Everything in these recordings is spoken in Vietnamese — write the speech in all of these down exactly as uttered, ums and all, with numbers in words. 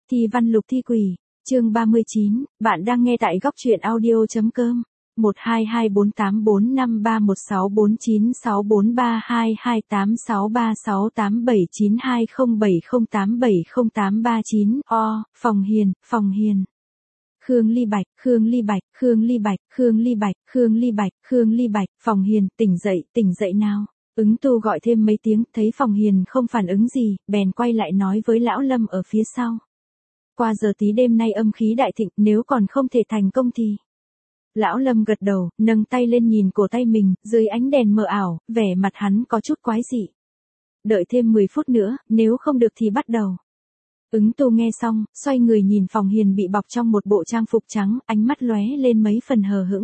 Thi văn lục thi quỷ, chương ba mươi chín, bạn đang nghe tại góc truyện audio.com. một hai hai bốn tám bốn năm ba một sáu bốn chín sáu bốn ba hai hai tám sáu ba sáu tám bảy chín hai không bảy không tám bảy không tám ba chín. O, Phòng Hiền, Phòng Hiền. Khương Ly Bạch, Khương Ly Bạch, Khương Ly Bạch, Khương Ly Bạch, Khương Ly Bạch, Khương Ly Bạch, Phòng Hiền, tỉnh dậy, tỉnh dậy nào. Ứng Tu gọi thêm mấy tiếng, thấy Phòng Hiền không phản ứng gì, bèn quay lại nói với Lão Lâm ở phía sau. Qua giờ tí đêm nay âm khí đại thịnh, nếu còn không thể thành công thì... Lão Lâm gật đầu, nâng tay lên nhìn cổ tay mình, dưới ánh đèn mờ ảo, vẻ mặt hắn có chút quái dị. Đợi thêm mười phút nữa, nếu không được thì bắt đầu. Ứng Tu nghe xong, xoay người nhìn Phòng Hiền bị bọc trong một bộ trang phục trắng, ánh mắt lóe lên mấy phần hờ hững.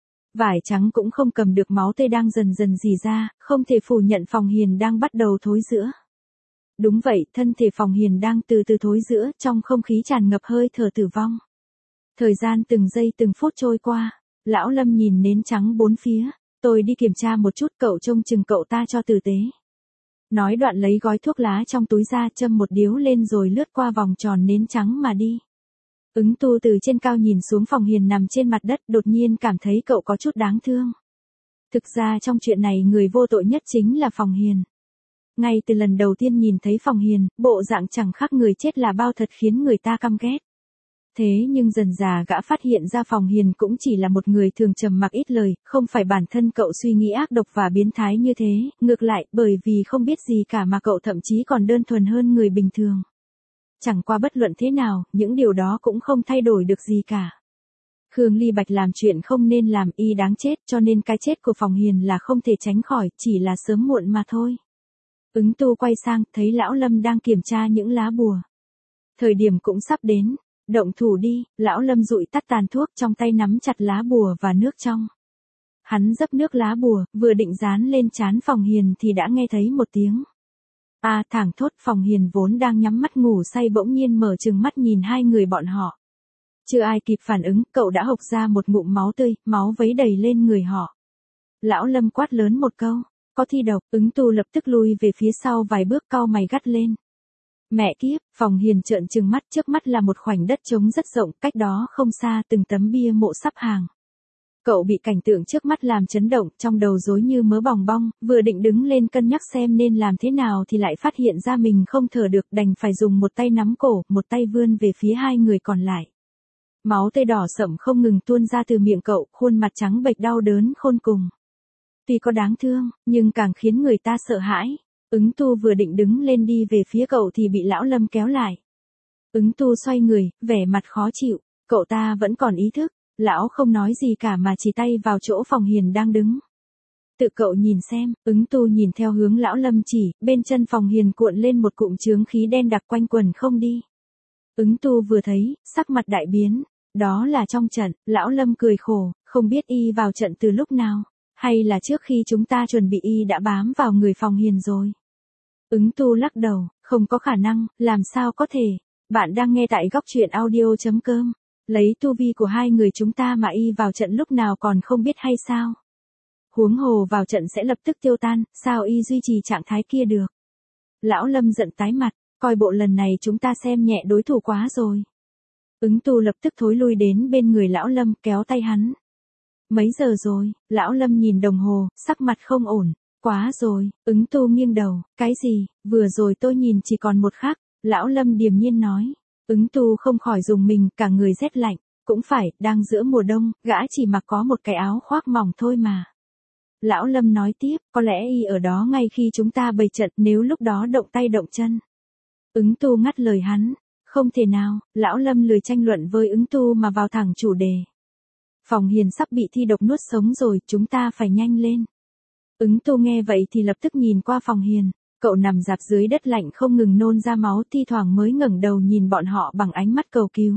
Vải trắng cũng không cầm được máu tươi đang dần dần rỉ ra, không thể phủ nhận Phòng Hiền đang bắt đầu thối rữa. Đúng vậy, thân thể Phòng Hiền đang từ từ thối rữa, trong không khí tràn ngập hơi thở tử vong. Thời gian từng giây từng phút trôi qua, Lão Lâm nhìn nến trắng bốn phía, tôi đi kiểm tra một chút, cậu trông chừng cậu ta cho tử tế. Nói đoạn lấy gói thuốc lá trong túi ra, châm một điếu lên rồi lướt qua vòng tròn nến trắng mà đi. Ứng Tu từ trên cao nhìn xuống Phòng Hiền nằm trên mặt đất, đột nhiên cảm thấy cậu có chút đáng thương. Thực ra trong chuyện này người vô tội nhất chính là Phòng Hiền. Ngay từ lần đầu tiên nhìn thấy Phòng Hiền, bộ dạng chẳng khác người chết là bao thật khiến người ta căm ghét. Thế nhưng dần dà gã phát hiện ra Phòng Hiền cũng chỉ là một người thường trầm mặc ít lời, không phải bản thân cậu suy nghĩ ác độc và biến thái như thế, ngược lại, bởi vì không biết gì cả mà cậu thậm chí còn đơn thuần hơn người bình thường. Chẳng qua bất luận thế nào, những điều đó cũng không thay đổi được gì cả. Khương Ly Bạch làm chuyện không nên làm, y đáng chết, cho nên cái chết của Phòng Hiền là không thể tránh khỏi, chỉ là sớm muộn mà thôi. Ứng Tu quay sang, thấy Lão Lâm đang kiểm tra những lá bùa. Thời điểm cũng sắp đến. Động thủ đi, Lão Lâm dụi tắt tàn thuốc, trong tay nắm chặt lá bùa và nước trong. Hắn dấp nước lá bùa, vừa định dán lên trán Phòng Hiền thì đã nghe thấy một tiếng. A à, thảng thốt. Phòng Hiền vốn đang nhắm mắt ngủ say bỗng nhiên mở trừng mắt nhìn hai người bọn họ. Chưa ai kịp phản ứng, cậu đã hộc ra một ngụm máu tươi, máu vấy đầy lên người họ. Lão Lâm quát lớn một câu, có thi độc. Ứng Tu lập tức lui về phía sau vài bước, cau mày gắt lên. Mẹ kiếp, Phòng Hiền trợn trừng mắt, trước mắt là một khoảnh đất trống rất rộng, cách đó không xa từng tấm bia mộ sắp hàng. Cậu bị cảnh tượng trước mắt làm chấn động, trong đầu rối như mớ bòng bong, vừa định đứng lên cân nhắc xem nên làm thế nào thì lại phát hiện ra mình không thở được, đành phải dùng một tay nắm cổ, một tay vươn về phía hai người còn lại. Máu tươi đỏ sẫm không ngừng tuôn ra từ miệng cậu, khuôn mặt trắng bệch đau đớn khôn cùng. Tuy có đáng thương, nhưng càng khiến người ta sợ hãi. Ứng Tu vừa định đứng lên đi về phía cậu thì bị Lão Lâm kéo lại. Ứng Tu xoay người, vẻ mặt khó chịu, cậu ta vẫn còn ý thức. Lão không nói gì cả mà chỉ tay vào chỗ Phòng Hiền đang đứng. Tự cậu nhìn xem. Ứng Tu nhìn theo hướng Lão Lâm chỉ, bên chân Phòng Hiền cuộn lên một cụm chướng khí đen đặc quanh quần không đi. Ứng Tu vừa thấy, sắc mặt đại biến, đó là trong trận. Lão Lâm cười khổ, không biết y vào trận từ lúc nào, hay là trước khi chúng ta chuẩn bị y đã bám vào người Phòng Hiền rồi. Ứng Tu lắc đầu, không có khả năng, làm sao có thể. Bạn đang nghe tại góc truyện audio.com. Lấy tu vi của hai người chúng ta mà y vào trận lúc nào còn không biết hay sao. Huống hồ vào trận sẽ lập tức tiêu tan, sao y duy trì trạng thái kia được. Lão Lâm giận tái mặt, coi bộ lần này chúng ta xem nhẹ đối thủ quá rồi. Ứng Tu lập tức thối lui đến bên người Lão Lâm, kéo tay hắn. Mấy giờ rồi? Lão Lâm nhìn đồng hồ, sắc mặt không ổn. Quá rồi. Ứng Tu nghiêng đầu, cái gì? Vừa rồi tôi nhìn chỉ còn một khắc. Lão Lâm điềm nhiên nói. Ứng Tu không khỏi dùng mình, cả người rét lạnh. Cũng phải, đang giữa mùa đông, gã chỉ mặc có một cái áo khoác mỏng thôi mà. Lão Lâm nói tiếp, có lẽ y ở đó ngay khi chúng ta bày trận, nếu lúc đó động tay động chân. Ứng Tu ngắt lời hắn. Không thể nào. Lão Lâm lười tranh luận với Ứng Tu mà vào thẳng chủ đề. Phòng Hiền sắp bị thi độc nuốt sống rồi, chúng ta phải nhanh lên. Ứng Tu nghe vậy thì lập tức nhìn qua Phòng Hiền, cậu nằm rạp dưới đất lạnh không ngừng nôn ra máu, thi thoảng mới ngẩng đầu nhìn bọn họ bằng ánh mắt cầu cứu.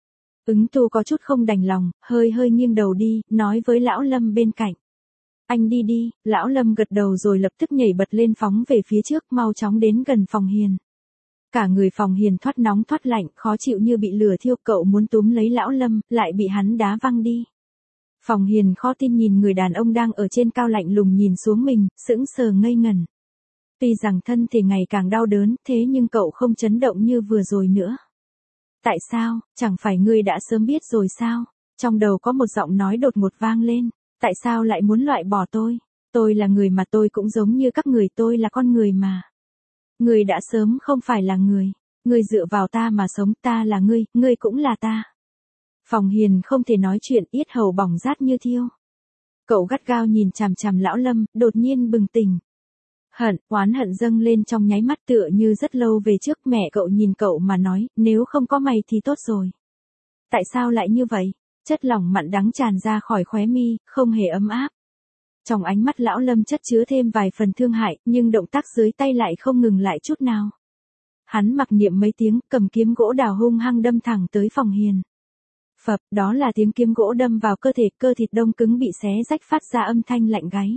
Ứng Tu có chút không đành lòng, hơi hơi nghiêng đầu đi, nói với Lão Lâm bên cạnh. Anh đi đi. Lão Lâm gật đầu rồi lập tức nhảy bật lên phóng về phía trước, mau chóng đến gần Phòng Hiền. Cả người Phòng Hiền thoát nóng thoát lạnh, khó chịu như bị lửa thiêu, cậu muốn túm lấy Lão Lâm, lại bị hắn đá văng đi. Phòng Hiền khó tin nhìn người đàn ông đang ở trên cao lạnh lùng nhìn xuống mình, sững sờ ngây ngẩn. Tuy rằng thân thể ngày càng đau đớn, thế nhưng cậu không chấn động như vừa rồi nữa. Tại sao, chẳng phải ngươi đã sớm biết rồi sao? Trong đầu có một giọng nói đột ngột vang lên. Tại sao lại muốn loại bỏ tôi? Tôi là người mà tôi cũng giống như các người, tôi là con người mà. Ngươi đã sớm không phải là người. Ngươi dựa vào ta mà sống, ta là ngươi, ngươi cũng là ta. Phòng Hiền không thể nói chuyện, yết hầu bỏng rát như thiêu. Cậu gắt gao nhìn chằm chằm lão Lâm, đột nhiên bừng tỉnh. Hận, oán hận dâng lên trong nháy mắt tựa như rất lâu về trước. Mẹ cậu nhìn cậu mà nói, nếu không có mày thì tốt rồi. Tại sao lại như vậy? Chất lỏng mặn đắng tràn ra khỏi khóe mi, không hề ấm áp. Trong ánh mắt lão Lâm chất chứa thêm vài phần thương hại, nhưng động tác dưới tay lại không ngừng lại chút nào. Hắn mặc niệm mấy tiếng, cầm kiếm gỗ đào hung hăng đâm thẳng tới Phòng Hiền. Phập, đó là tiếng kiếm gỗ đâm vào cơ thể, cơ thịt đông cứng bị xé rách phát ra âm thanh lạnh gáy.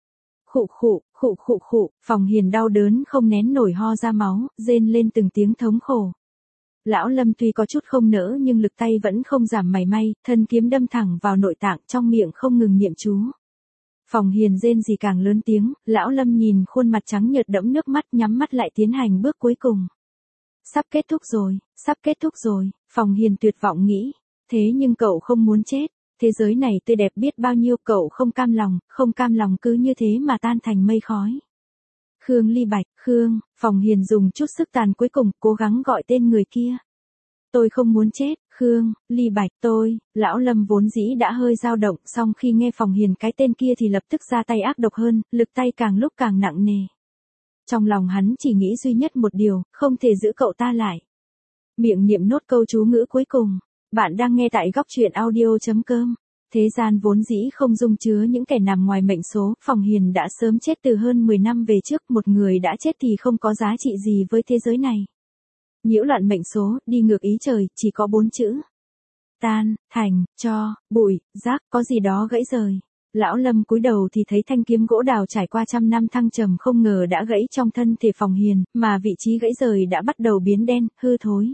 Khụ khụ, khụ khụ khụ, Phòng Hiền đau đớn không nén nổi ho ra máu, rên lên từng tiếng thống khổ. Lão Lâm tuy có chút không nỡ nhưng lực tay vẫn không giảm mảy may, thân kiếm đâm thẳng vào nội tạng, trong miệng không ngừng niệm chú. Phòng Hiền rên gì càng lớn tiếng, lão Lâm nhìn khuôn mặt trắng nhợt đẫm nước mắt, nhắm mắt lại tiến hành bước cuối cùng. Sắp kết thúc rồi, sắp kết thúc rồi, Phòng Hiền tuyệt vọng nghĩ. Thế nhưng cậu không muốn chết, thế giới này tươi đẹp biết bao nhiêu, cậu không cam lòng, không cam lòng cứ như thế mà tan thành mây khói. Khương Ly Bạch, Khương, Phòng Hiền dùng chút sức tàn cuối cùng, cố gắng gọi tên người kia. Tôi không muốn chết, Khương, Ly Bạch, tôi, lão Lâm vốn dĩ đã hơi dao động, song khi nghe Phòng Hiền cái tên kia thì lập tức ra tay ác độc hơn, lực tay càng lúc càng nặng nề. Trong lòng hắn chỉ nghĩ duy nhất một điều, không thể giữ cậu ta lại. Miệng niệm nốt câu chú ngữ cuối cùng. Bạn đang nghe tại góc truyện audio.com. Thế gian vốn dĩ không dung chứa những kẻ nằm ngoài mệnh số, Phòng Hiền đã sớm chết từ hơn mười năm về trước, một người đã chết thì không có giá trị gì với thế giới này. Nhiễu loạn mệnh số, đi ngược ý trời, chỉ có bốn chữ. Tan, thành, cho, bụi, rác, có gì đó gãy rời. Lão Lâm cúi đầu thì thấy thanh kiếm gỗ đào trải qua trăm năm thăng trầm không ngờ đã gãy trong thân thể Phòng Hiền, mà vị trí gãy rời đã bắt đầu biến đen, hư thối.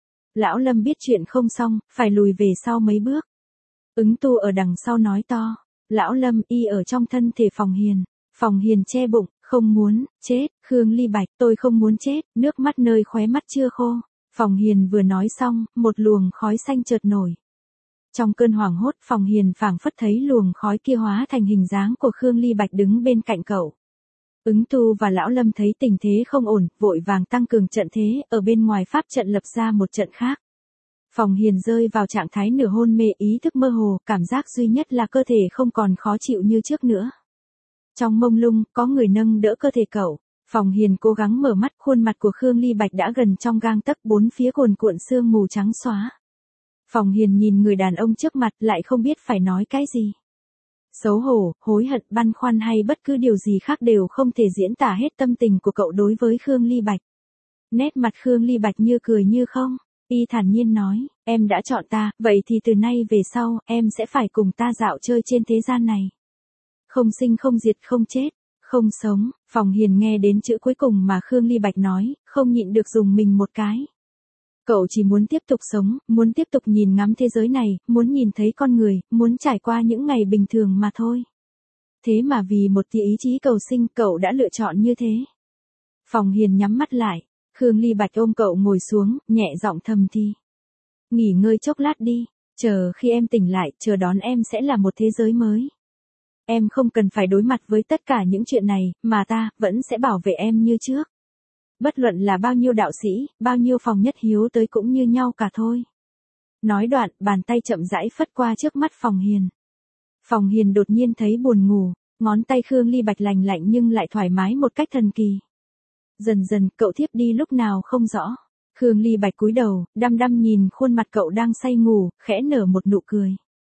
Lão Lâm biết chuyện không xong, phải lùi về sau mấy bước. Ứng Tu ở đằng sau nói to. Lão Lâm y ở trong thân thể Phòng Hiền. Phòng Hiền che bụng, không muốn, chết, Khương Ly Bạch, tôi không muốn chết, nước mắt nơi khóe mắt chưa khô. Phòng Hiền vừa nói xong, một luồng khói xanh chợt nổi. Trong cơn hoảng hốt, Phòng Hiền phảng phất thấy luồng khói kia hóa thành hình dáng của Khương Ly Bạch đứng bên cạnh cậu. Ứng Tu và Lão Lâm thấy tình thế không ổn, vội vàng tăng cường trận thế, ở bên ngoài pháp trận lập ra một trận khác. Phòng Hiền rơi vào trạng thái nửa hôn mê, ý thức mơ hồ, cảm giác duy nhất là cơ thể không còn khó chịu như trước nữa. Trong mông lung, có người nâng đỡ cơ thể cậu. Phòng Hiền cố gắng mở mắt, khuôn mặt của Khương Ly Bạch đã gần trong gang tấc, bốn phía cuồn cuộn sương mù trắng xóa. Phòng Hiền nhìn người đàn ông trước mặt lại không biết phải nói cái gì. Xấu hổ, hối hận, băn khoăn hay bất cứ điều gì khác đều không thể diễn tả hết tâm tình của cậu đối với Khương Ly Bạch. Nét mặt Khương Ly Bạch như cười như không, y thản nhiên nói, em đã chọn ta, vậy thì từ nay về sau, em sẽ phải cùng ta dạo chơi trên thế gian này. Không sinh không diệt, không chết, không sống. Phòng Hiền nghe đến chữ cuối cùng mà Khương Ly Bạch nói, không nhịn được dùng mình một cái. Cậu chỉ muốn tiếp tục sống, muốn tiếp tục nhìn ngắm thế giới này, muốn nhìn thấy con người, muốn trải qua những ngày bình thường mà thôi. Thế mà vì một tia ý chí cầu sinh, cậu đã lựa chọn như thế. Phòng Hiền nhắm mắt lại, Khương Ly Bạch ôm cậu ngồi xuống, nhẹ giọng thầm thì. Nghỉ ngơi chốc lát đi, chờ khi em tỉnh lại, chờ đón em sẽ là một thế giới mới. Em không cần phải đối mặt với tất cả những chuyện này, mà ta vẫn sẽ bảo vệ em như trước. Bất luận là bao nhiêu đạo sĩ, bao nhiêu Phòng Nhất Hiếu tới cũng như nhau cả thôi. Nói đoạn, bàn tay chậm rãi phất qua trước mắt Phòng Hiền. Phòng Hiền đột nhiên thấy buồn ngủ, ngón tay Khương Ly Bạch lành lạnh nhưng lại thoải mái một cách thần kỳ. Dần dần, cậu thiếp đi lúc nào không rõ. Khương Ly Bạch cúi đầu, đăm đăm nhìn khuôn mặt cậu đang say ngủ, khẽ nở một nụ cười.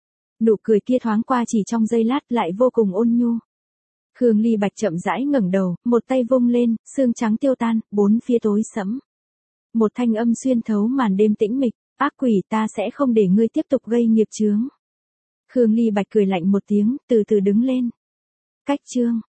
Nụ cười kia thoáng qua chỉ trong giây lát lại vô cùng ôn nhu. Khương Ly Bạch chậm rãi ngẩng đầu, một tay vung lên, sương trắng tiêu tan, bốn phía tối sẫm. Một thanh âm xuyên thấu màn đêm tĩnh mịch, ác quỷ, ta sẽ không để ngươi tiếp tục gây nghiệp chướng. Khương Ly Bạch cười lạnh một tiếng, từ từ đứng lên. Cách chương.